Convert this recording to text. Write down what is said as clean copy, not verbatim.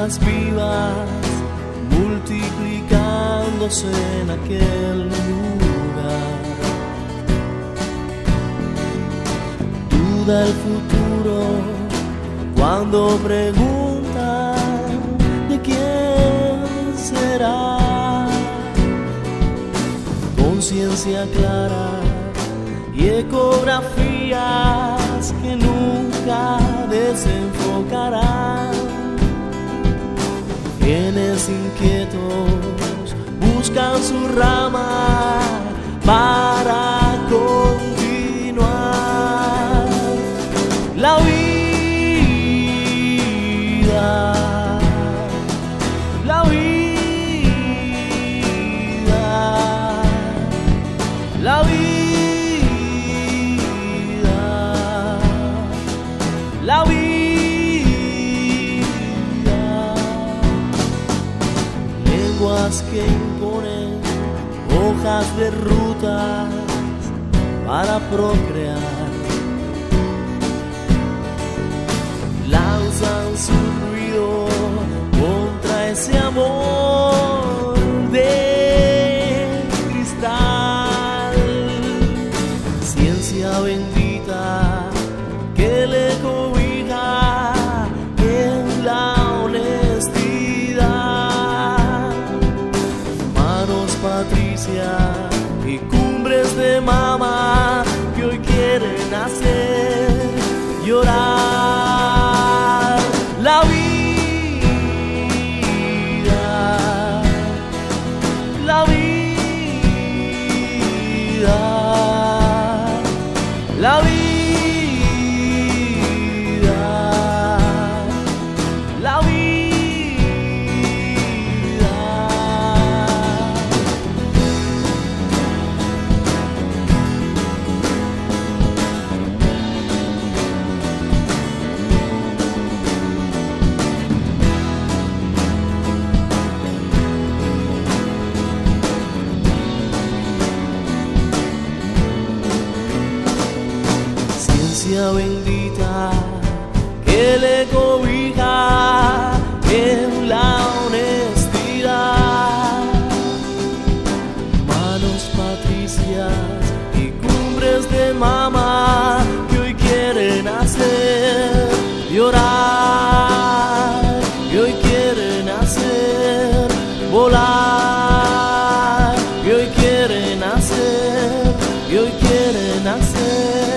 piedras vivas multiplicándose en aquel lugar. Duda el futuro cuando preguntan de quién será. Conciencia clara y ecografías que nunca desenfocarán. Genes inquietos buscan su rama para continuar. La vida, la vida, la vida, la vida. Que imponen hojas de rutas para procrear, lanzan su ruido contra ese amor de cristal. Ciencia bendita que le cobija en la y cumbres de mama que hoy quieren hacer llorar. La vida, la vida, la vida, la vida. Bendita que le cobija en la honestidad, manos patricias y cumbres de mama que hoy quieren hacer llorar, que hoy quieren hacer volar, que hoy quieren hacer, que hoy quieren hacer